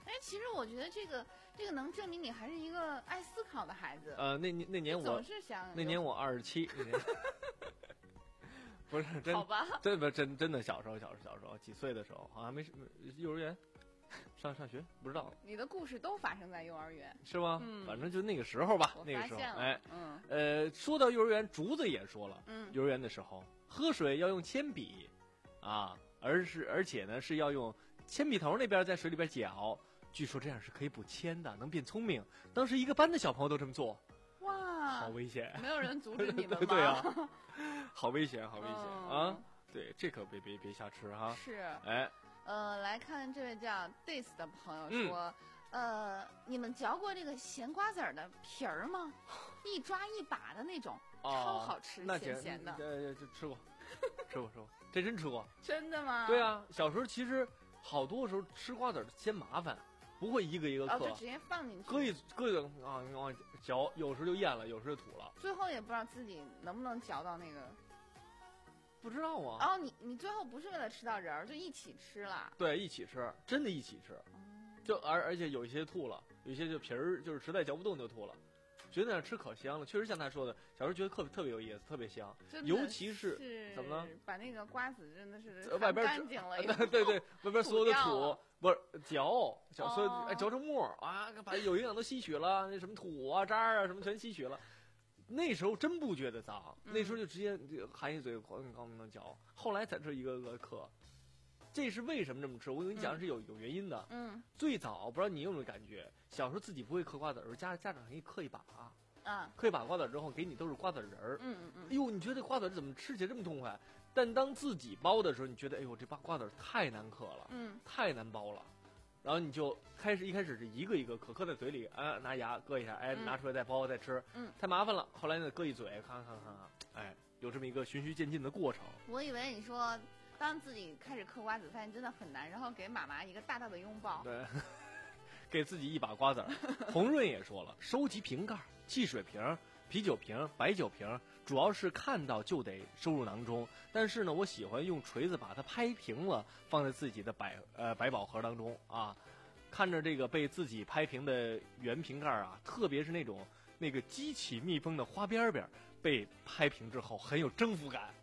哎，其实我觉得这个这个能证明你还是一个爱思考的孩子。 呃，那年那年我总是想那年我二十七，那年不是真好吧？ 真不真真的小时候小时候小时候几岁的时候，好像没幼儿园上上学不知道。 你的故事都发生在幼儿园是吗？ 嗯， 反正就那个时候吧， 我那个时候发现了哎， 嗯呃，说到幼儿园，竹子也说了， 嗯， 幼儿园的时候喝水要用铅笔啊，而是而且呢是要用铅笔头那边在水里边搅。据说这样是可以补铅的，能变聪明。当时一个班的小朋友都这么做， 哇， 好危险！ 没有人阻止你们吗？ 对, 对啊，好危险，好危险、 嗯、 啊！对，这可别别别瞎吃哈。 是， 哎， 呃，来看这位叫 Days 的朋友说， 嗯、 呃，你们嚼过这个咸瓜子儿的皮儿吗？一抓一把的那种， 哦、 超好吃， 那咸咸的。 呃，就吃过，吃过，吃过，这真吃过。 真的吗？ 对啊，小时候其实好多时候吃瓜子儿嫌麻烦。不会一个一个嗑， 哦，就直接放进去， 搁一搁一个啊往嚼，有时就咽了，有时就吐了。 最后也不知道自己能不能嚼到那个， 不知道啊。 哦，你你最后不是为了吃到仁儿，就一起吃了？ 对，一起吃，真的一起吃，嗯、就而而且有一些吐了，有一些就皮儿就是实在嚼不动就吐了。觉得那吃可香了，确实像他说的，小时候觉得特别特别有意思，特别香，尤其是是怎么了？ 把那个瓜子真的是外边干净了， 对对，外边所有的土不是嚼嚼，所有哦哎嚼成沫啊，把有营养都吸取了，那什么土啊渣啊什么全吸取了。那时候真不觉得脏， 嗯、 那时候就直接含一嘴刚刚能嚼，后来才吃一个个嗑。这是为什么这么吃？我跟你讲是有、嗯、有原因的。 嗯， 最早不知道你有没有感觉，小时候自己不会嗑瓜子儿，家家长给你嗑一把， 啊， 嗑一把瓜子儿之后给你都是瓜子仁儿。 嗯嗯嗯。 哎呦，你觉得瓜子怎么吃起来这么痛快？但当自己包的时候，你觉得哎呦这把瓜子太难嗑了， 嗯， 太难包了。然后你就开始一开始是一个一个嗑，嗑在嘴里，啊，拿牙割一下，哎，拿出来再包再吃， 嗯， 太麻烦了。后来呢，割一嘴，看看看看，哎，有这么一个循序渐进的过程。 我以为你说。当自己开始嗑瓜子，发现真的很难，然后给妈妈一个大大的拥抱。 对，给自己一把瓜子儿。洪润也说了，收集瓶盖、汽水瓶、啤酒瓶、白酒瓶，主要是看到就得收入囊中。但是呢，我喜欢用锤子把它拍平了，放在自己的百呃百宝盒当中啊。看着这个被自己拍平的圆瓶盖啊，特别是那种那个激起密封的花边边被拍平之后，很有征服感。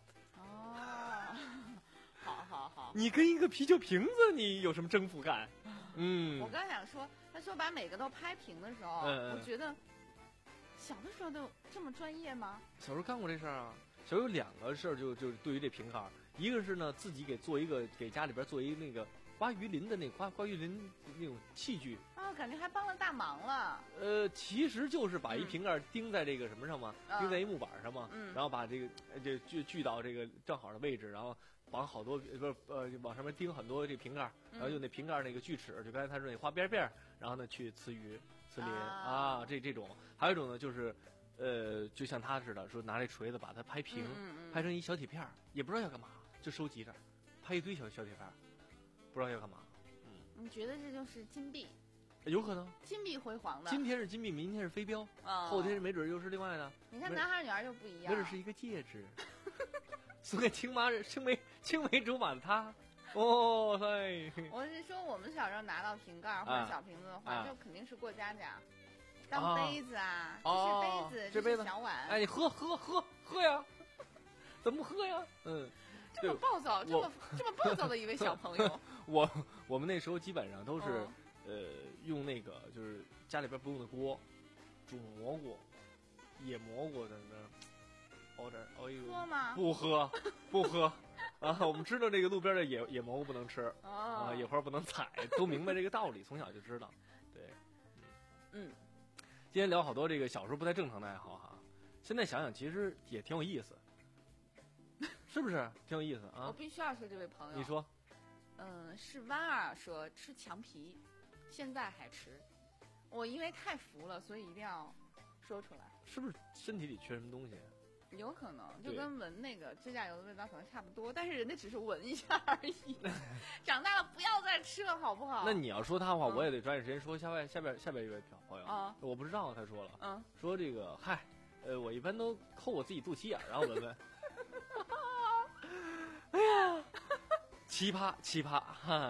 好好好， 你跟一个啤酒瓶子，你有什么征服感？嗯， 我刚想说，他说把每个都拍平的时候， 嗯、 我觉得小的时候都这么专业吗？ 小时候干过这事儿啊，小时候有两个事儿，就就对于这瓶盖，一个是呢自己给做一个给家里边做一那个刮鱼鳞的那刮刮鱼鳞那种器具啊，感觉还帮了大忙了。 呃，其实就是把一瓶盖钉在这个什么上嘛， 嗯、 钉在一木板上嘛， 嗯、 然后把这个这锯锯到这个正好的位置，然后。绑好多不是呃往上面钉很多这瓶盖，然后用那瓶盖那个锯齿，就刚才他说那花边边，然后呢去刺鱼、刺鳞啊，啊这这种，还有一种呢就是，呃，就像他似的，说拿这锤子把它拍平， 嗯嗯、 拍成一小铁片，也不知道要干嘛，就收集着，拍一堆小小铁片，不知道要干嘛。 嗯，你觉得这就是金币？ 有可能， 金碧辉煌的。 今天是金币，明天是飞镖， 哦、 后天没准又是另外的。 你看男孩女孩就不一样， 没准是一个戒指。送给青马青梅青梅竹马的他，哦嘿！ 我是说，我们小时候拿到瓶盖或者小瓶子的话， 啊、 就肯定是过家家，当杯子啊， 哦、 这是杯子， 这杯子小碗。 哎，你喝喝喝喝呀？怎么喝呀？嗯， 这么暴躁，这么这么暴躁的一位小朋友。 我我们那时候基本上都是、 哦、 呃用那个就是家里边不用的锅煮蘑菇、野蘑菇在那。熬点熬一个喝吗？ 不喝，不喝啊！我们知道这个路边的野野蘑菇不能吃、 哦、 啊，野花不能采，都明白这个道理，从小就知道。对， 嗯， 今天聊好多这个小时候不太正常的爱好哈，现在想想其实也挺有意思，是不是？挺有意思啊！ 我必须要说这位朋友， 你说， 嗯，是弯儿说吃墙皮，现在还吃，我因为太服了，所以一定要说出来。 是不是身体里缺什么东西？ 有可能就跟闻那个指甲油的味道可能差不多，但是人家只是闻一下而已。长大了不要再吃了，好不好？ 那你要说他的话， 嗯、 我也得抓紧时间说下边下边下边一位朋友啊， 我不知道他说了， 嗯， 说这个嗨，呃，我一般都抠我自己肚脐眼，然后闻闻。哎呀，奇葩奇葩哈！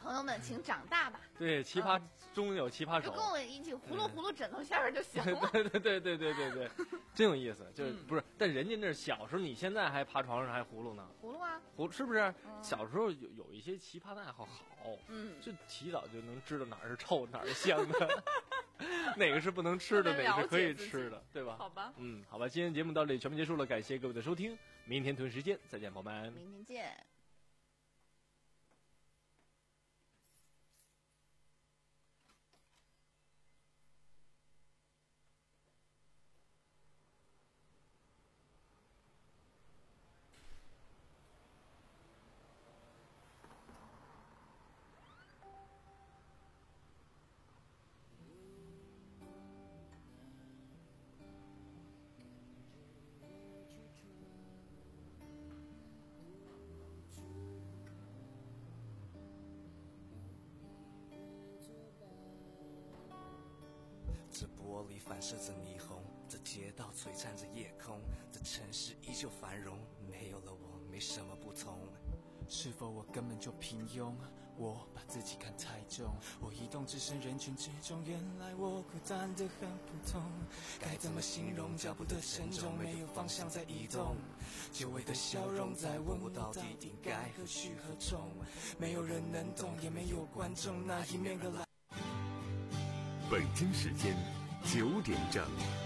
朋友们，请长大吧。 对，奇葩中有奇葩手， 就跟我一起葫芦葫芦枕头下边就行了。 对对对对对对对，真有意思。就是不是？但人家那是小时候，你现在还爬床上还葫芦呢？ 葫芦啊， 葫是不是？小时候有有一些奇葩的爱好好， 嗯， 就提早就能知道哪儿是臭哪儿是香的，哪个是不能吃的，哪个是可以吃的，对吧？ 好吧。 嗯，好吧，今天节目到这里全部结束了，感谢各位的收听，明天同一时间再见，朋友们。 明天见。 这玻璃反射着霓虹，这街道璀璨着夜空，这城市依旧繁荣，没有了我没什么不同。是否我根本就平庸？我把自己看太重，我移动置身人群之中，原来我孤单得很普通。该怎么形容脚步的沉重，没有方向在移动，久违的笑容在问我到底应该何去何从。没有人能懂，也没有观众那一面的来。 北京时间九点整。